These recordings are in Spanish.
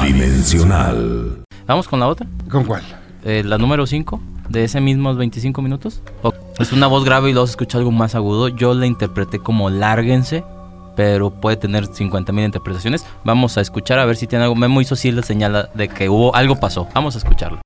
Dimensional. ¿Vamos con la otra? ¿Con cuál? La número 5, de ese mismos 25 minutos. Es una voz grave y luego se escucha algo más agudo. Yo la interpreté como lárguense, pero puede tener 50,000 interpretaciones. Vamos a escuchar a ver si tiene algo. Memo hizo sí la señal de que algo pasó. Vamos a escucharlo.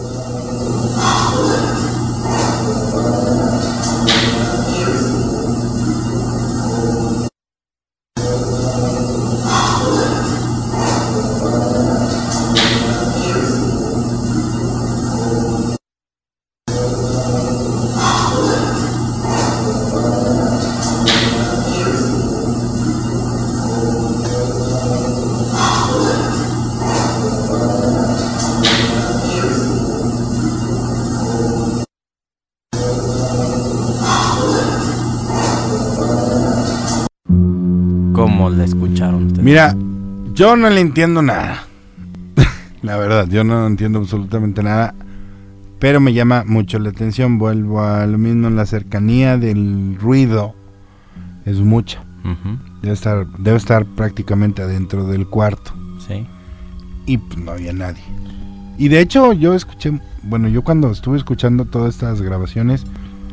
¿Cómo la escucharon ustedes? Mira, yo no le entiendo nada. La verdad, yo no entiendo absolutamente nada. Pero me llama mucho la atención. Vuelvo a lo mismo, la cercanía del ruido es mucha. Uh-huh. Debe estar prácticamente adentro del cuarto. Sí. Y pues no había nadie. Y de hecho yo cuando estuve escuchando todas estas grabaciones,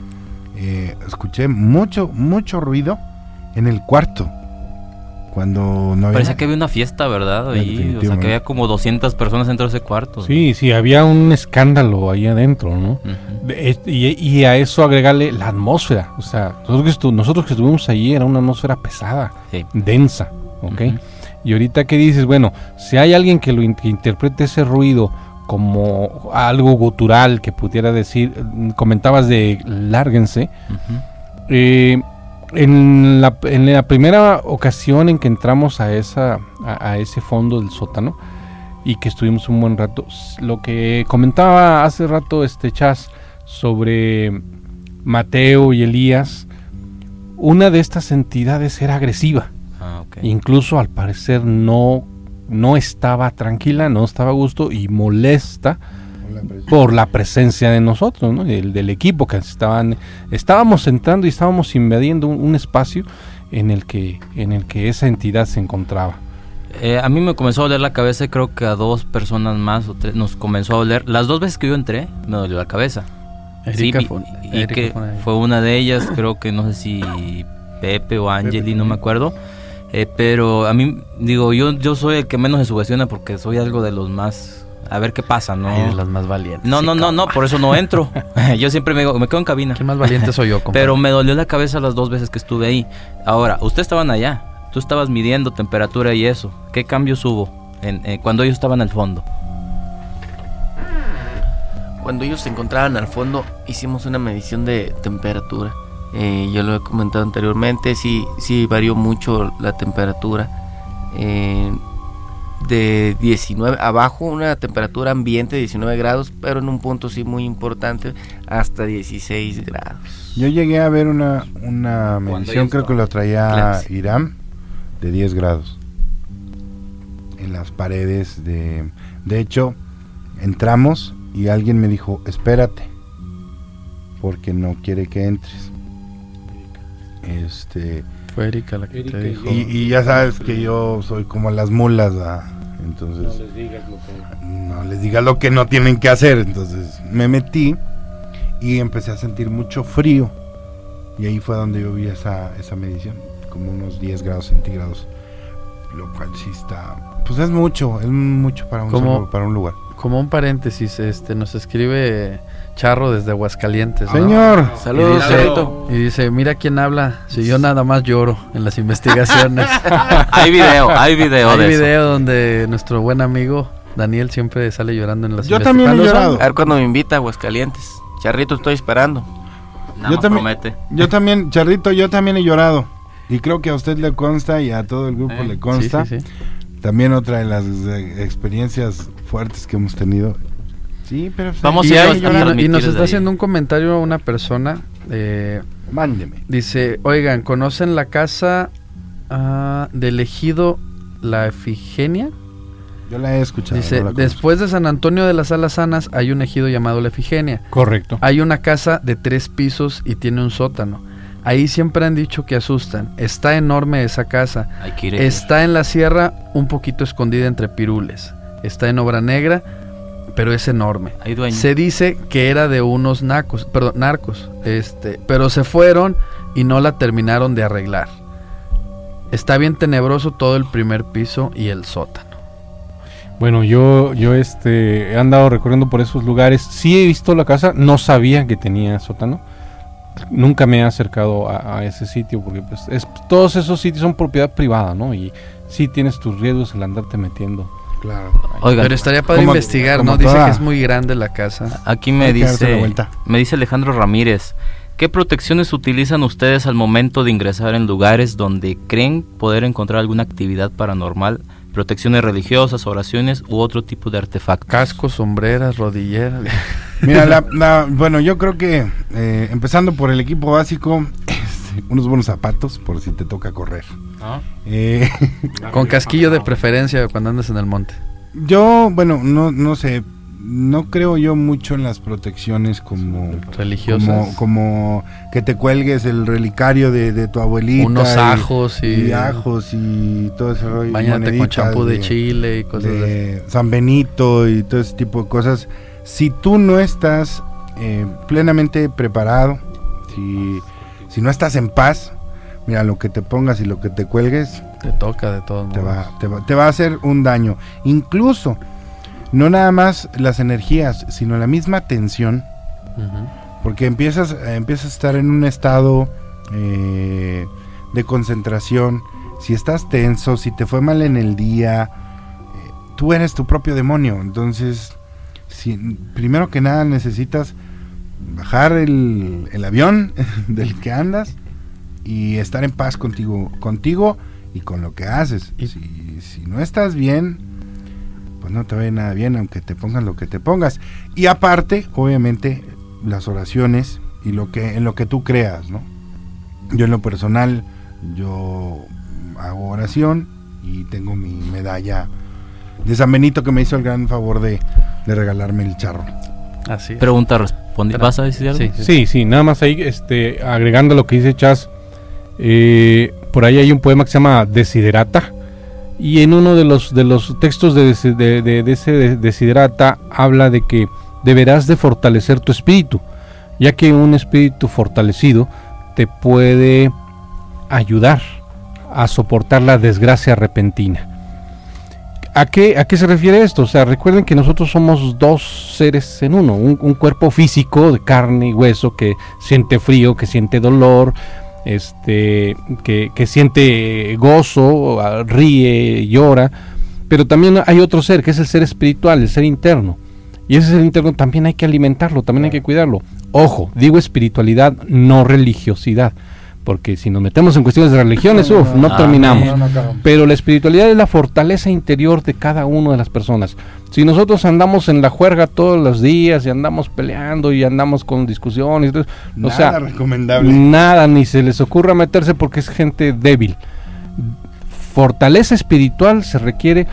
escuché mucho ruido en el cuarto. Cuando no había... Parecía que había una fiesta, ¿verdad? Ahí, o sea, que había como 200 personas dentro de ese cuarto. Sí, había un escándalo ahí adentro, ¿no? Uh-huh. Y a eso agregarle la atmósfera. O sea, nosotros que estuvimos allí era una atmósfera pesada, sí, densa, ¿ok? Uh-huh. Y ahorita que dices, bueno, si hay alguien que que interprete ese ruido como algo gutural, que pudiera decir, comentabas de lárguense, uh-huh. En la primera ocasión en que entramos a ese fondo del sótano y que estuvimos un buen rato, lo que comentaba hace rato Chas sobre Mateo y Elías, una de estas entidades era agresiva. Okay. Incluso al parecer no estaba tranquila, no estaba a gusto y molesta por la presencia de nosotros, ¿no? del equipo que estábamos entrando y estábamos invadiendo un espacio en el que esa entidad se encontraba. A mí me comenzó a doler la cabeza y creo que a 2 personas más o 3 nos comenzó a doler. Las 2 veces que yo entré me dolió la cabeza. Erika fue una de ellas, creo que no sé si Pepe o Angeli, no me acuerdo. Pero a mí, digo, yo soy el que menos se sugestiona porque soy algo de los más... A ver qué pasa, ¿no? Ay, de los más valientes. No, por eso no entro. Yo siempre me quedo en cabina. ¿Qué más valiente soy yo, compadre? Pero me dolió la cabeza las 2 veces que estuve ahí. Ahora, ustedes estaban allá. Tú estabas midiendo temperatura y eso. ¿Qué cambios hubo cuando ellos estaban al fondo? Cuando ellos se encontraban al fondo, hicimos una medición de temperatura. Yo lo he comentado anteriormente, sí varió mucho la temperatura. De 19, abajo una temperatura ambiente de 19 grados, pero en un punto sí muy importante, hasta 16 grados. Yo llegué a ver una medición, creo que lo traía Irán, de 10 grados. En las paredes de hecho, entramos y alguien me dijo, espérate, porque no quiere que entres. Fue Erika la que te dijo. Y ya sabes que yo soy como las mulas, ¿verdad? Entonces no les digas lo que no tienen que hacer. Entonces me metí y empecé a sentir mucho frío. Y ahí fue donde yo vi esa medición, como unos 10 grados centígrados. Lo cual sí está... Pues es mucho para un lugar. Como un paréntesis, nos escribe Charro desde Aguascalientes, ¿no? Señor, saludos. Y dice, mira quién habla, si yo nada más lloro en las investigaciones. Hay video Hay de video eso. Donde nuestro buen amigo Daniel siempre sale llorando en las yo investigaciones. También he llorado. A ver cuando me invita a Aguascalientes. Charrito, estoy esperando. Yo también, Charrito, yo también he llorado. Y creo que a usted le consta y a todo el grupo le consta. Sí. También otra de las experiencias fuertes que hemos tenido. Sí, pero... Vamos y nos está haciendo un comentario una persona. Mándeme. Dice, oigan, ¿conocen la casa del ejido La Efigenia? Yo la he escuchado. Dice, después de San Antonio de las Alazanas hay un ejido llamado La Efigenia. Correcto. Hay una casa de 3 pisos y tiene un sótano. Ahí siempre han dicho que asustan. Está enorme esa casa. Hay que ir. Está en la sierra, un poquito escondida entre pirules. está en obra negra, pero es enorme. Hay dueño. Se dice que era de unos narcos, pero se fueron y no la terminaron de arreglar. Está bien tenebroso todo el primer piso y el sótano. Bueno, yo he andado recorriendo por esos lugares. Sí he visto la casa, no sabía que tenía sótano. Nunca me he acercado a ese sitio porque pues todos esos sitios son propiedad privada, ¿no? Y sí tienes tus riesgos el andarte metiendo. Claro. Oigan, pero estaría para investigar, ¿no? Dice que es muy grande la casa. Aquí me dice Alejandro Ramírez, ¿qué protecciones utilizan ustedes al momento de ingresar en lugares donde creen poder encontrar alguna actividad paranormal? Protecciones religiosas, oraciones u otro tipo de artefactos. Cascos, sombreras, rodilleras. Mira, bueno, yo creo que empezando por el equipo básico, unos buenos zapatos por si te toca correr. Con casquillo de preferencia cuando andas en el monte. Yo, bueno, no sé, no creo yo mucho en las protecciones como religiosas, como que te cuelgues el relicario de tu abuelita, unos ajos y todo ese rollo, bañate con champú de Chile y cosas de San Benito y todo ese tipo de cosas. Si tú no estás plenamente preparado, si no estás en paz, mira, lo que te pongas y lo que te cuelgues te toca de todos modos, te va a hacer un daño. Incluso no nada más las energías, sino la misma tensión, porque empiezas a estar en un estado de concentración. Si estás tenso, si te fue mal en el día, tú eres tu propio demonio. Entonces, primero que nada necesitas bajar el avión del que andas y estar en paz contigo y con lo que haces. Si no estás bien, pues no te ve nada bien, aunque te pongas lo que te pongas. Y aparte, obviamente, las oraciones y en lo que tú creas, ¿no? Yo en lo personal, yo hago oración y tengo mi medalla de San Benito que me hizo el gran favor de regalarme el charro. Así es. Pregunta respondida. ¿Vas a decir algo? Sí, nada más ahí, agregando lo que dice Chas, por ahí hay un poema que se llama Desiderata. Y en uno de los textos de ese Desiderata habla de que deberás de fortalecer tu espíritu, ya que un espíritu fortalecido te puede ayudar a soportar la desgracia repentina. ¿A qué se refiere esto? O sea, recuerden que nosotros somos dos seres en uno, un cuerpo físico de carne y hueso que siente frío, que siente dolor, que siente gozo, ríe, llora, pero también hay otro ser, que es el ser espiritual, el ser interno, y ese ser interno también hay que alimentarlo, también hay que cuidarlo. Ojo, digo espiritualidad, no religiosidad, porque si nos metemos en cuestiones de religiones, no terminamos. Pero la espiritualidad es la fortaleza interior de cada una de las personas. Si nosotros andamos en la juerga todos los días y andamos peleando y andamos con discusiones, nada recomendable. Nada, ni se les ocurra meterse porque es gente débil. Fortaleza espiritual se requiere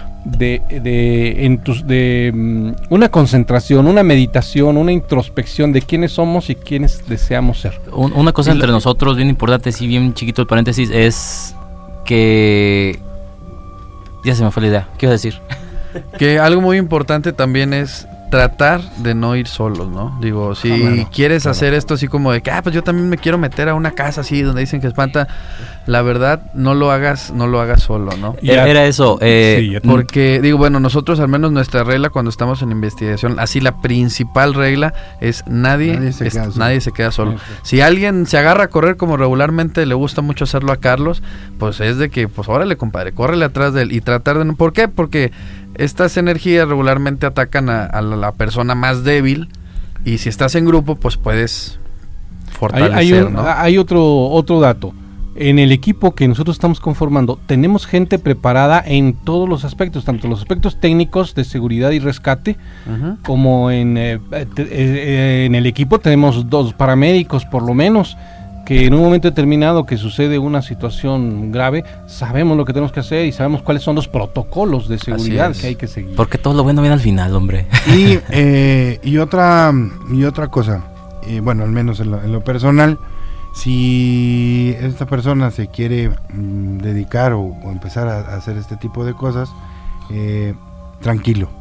de una concentración, una meditación, una introspección de quiénes somos y quiénes deseamos ser. Una cosa entre nosotros bien importante, sí, bien chiquito el paréntesis, es que ya se me fue la idea. ¿Qué iba a decir? Que algo muy importante también es tratar de no ir solos, ¿no? Digo, si quieres hacer esto así como de que, pues yo también me quiero meter a una casa así donde dicen que espanta, la verdad, no lo hagas solo, ¿no? Era eso. Porque, digo, bueno, nosotros al menos nuestra regla cuando estamos en investigación, así la principal regla es nadie se queda solo. Si alguien se agarra a correr como regularmente le gusta mucho hacerlo a Carlos, pues es de que, pues órale, compadre, córrele atrás de él y tratar de... ¿Por qué? Porque estas energías regularmente atacan a la persona más débil y si estás en grupo, pues puedes fortalecer, ¿no? Hay otro dato. En el equipo que nosotros estamos conformando, tenemos gente preparada en todos los aspectos, tanto los aspectos técnicos de seguridad y rescate, como en el equipo tenemos 2 paramédicos por lo menos, que en un momento determinado que sucede una situación grave, sabemos lo que tenemos que hacer y sabemos cuáles son los protocolos de seguridad que hay que seguir. Porque todo lo bueno viene al final, hombre. Y otra cosa, bueno, al menos en lo personal, si esta persona se quiere dedicar o empezar a hacer este tipo de cosas, tranquilo,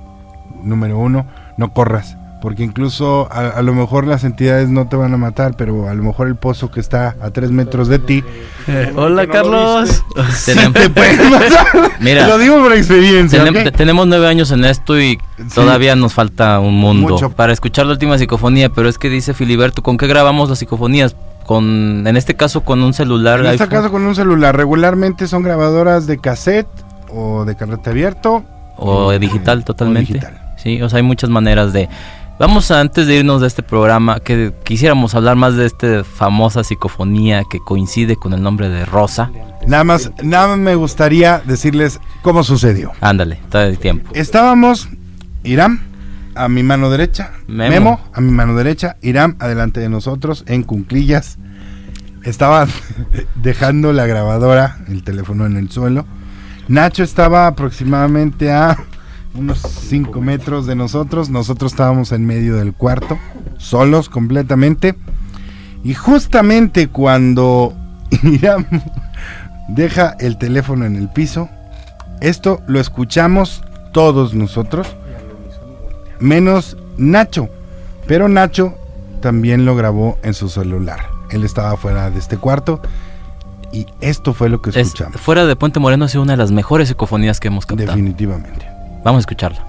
número 1, no corras. Porque incluso a lo mejor las entidades no te van a matar, pero a lo mejor el pozo que está a 3 metros de ti. Hola, Carlos. Te pueden matar. Mira, lo digo por experiencia. Tenemos 9 años en esto y todavía nos falta un mundo mucho para escuchar la última psicofonía. Pero es que dice Filiberto, ¿con qué grabamos las psicofonías? En este caso con un celular. En este caso con un celular. Regularmente son grabadoras de cassette o de carrete abierto. O digital totalmente. O digital. Sí, o sea, hay muchas maneras de... Vamos antes de irnos de este programa, que quisiéramos hablar más de esta famosa psicofonía que coincide con el nombre de Rosa. Nada más me gustaría decirles cómo sucedió. Ándale, está el tiempo. Estábamos, Irán a mi mano derecha, Memo a mi mano derecha, Irán adelante de nosotros en cuclillas. Estaba dejando la grabadora, el teléfono en el suelo. Nacho estaba aproximadamente a unos 5 metros de nosotros. Nosotros estábamos en medio del cuarto, solos completamente. Y justamente cuando Irán deja el teléfono en el piso, esto lo escuchamos todos nosotros, menos Nacho. Pero Nacho también lo grabó en su celular. Él estaba fuera de este cuarto y esto fue lo que escuchamos. Fuera de Puente Moreno ha sido una de las mejores psicofonías que hemos captado. Definitivamente. Vamos a escucharla.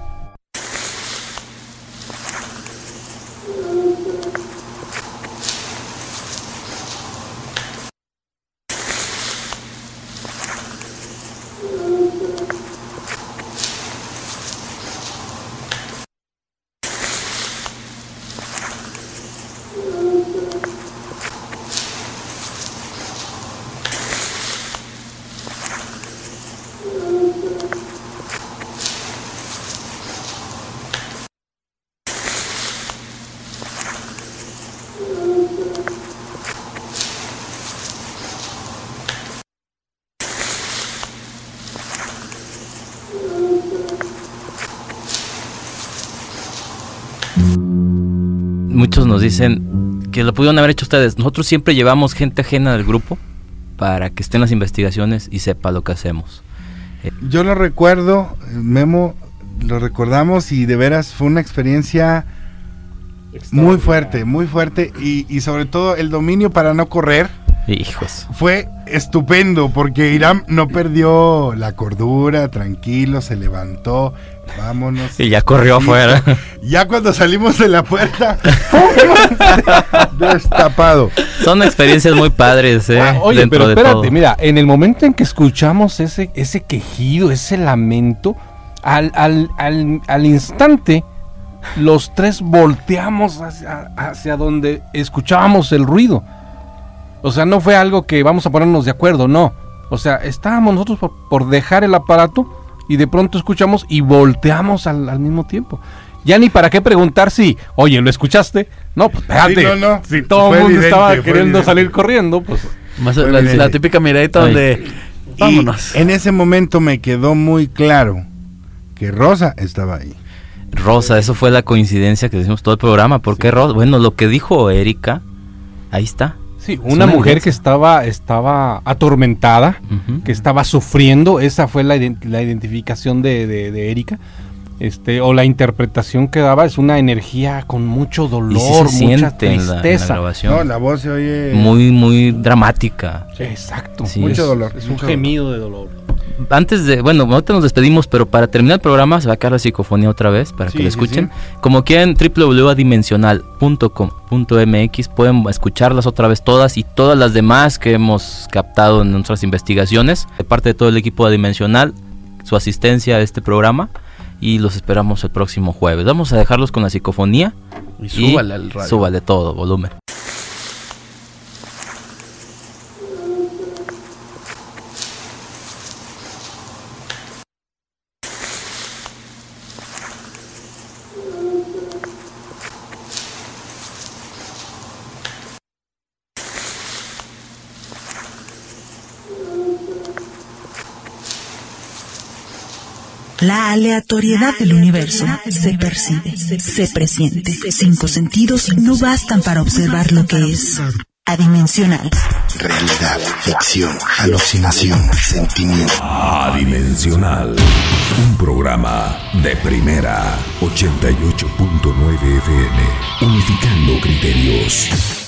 Muchos nos dicen que lo pudieron haber hecho ustedes. Nosotros siempre llevamos gente ajena del grupo para que esté en las investigaciones y sepa lo que hacemos. Yo lo recuerdo, Memo, lo recordamos y de veras fue una experiencia muy fuerte y sobre todo el dominio para no correr. Hijos. Fue estupendo porque Irán no perdió la cordura, tranquilo, se levantó, vámonos. Y ya corrió afuera. Ya cuando salimos de la puerta, destapado. Son experiencias muy padres, Oye, dentro pero espérate, de todo. Mira, en el momento en que escuchamos ese quejido, ese lamento, al instante, los tres volteamos hacia donde escuchábamos el ruido. O sea, no fue algo que vamos a ponernos de acuerdo, no. O sea, estábamos nosotros por dejar el aparato y de pronto escuchamos y volteamos al mismo tiempo. Ya ni para qué preguntar si, oye, ¿lo escuchaste? No, pues espérate. Sí, no. Si todo el mundo estaba queriendo salir corriendo, pues... Más la típica miradita donde... Vámonos. Y en ese momento me quedó muy claro que Rosa estaba ahí. Rosa, eso fue la coincidencia que decimos todo el programa. ¿Por qué Rosa? Bueno, lo que dijo Erika, ahí está. Sí, una mujer que estaba atormentada, que estaba sufriendo. Esa fue la identificación de Erika. O la interpretación que daba es una energía con mucho dolor, mucha tristeza. En la grabación. No, la voz se oye muy, muy dramática. Sí, exacto. Sí, mucho dolor. Es un gemido de dolor. Antes de, ahorita nos despedimos, pero para terminar el programa se va a quedar la psicofonía otra vez para que lo escuchen. Sí. Como quieran, www.adimensional.com.mx, pueden escucharlas otra vez todas y todas las demás que hemos captado en nuestras investigaciones. De parte de todo el equipo de Adimensional, su asistencia a este programa. Y los esperamos el próximo jueves. Vamos a dejarlos con la psicofonía. Y súbale al radio. Súbale todo, volumen. La aleatoriedad del universo se percibe, se presiente. 5 sentidos no bastan para observar lo que es adimensional. realidad, ficción, alucinación, sentimiento. Adimensional, un programa de primera, 88.9 FM, unificando criterios.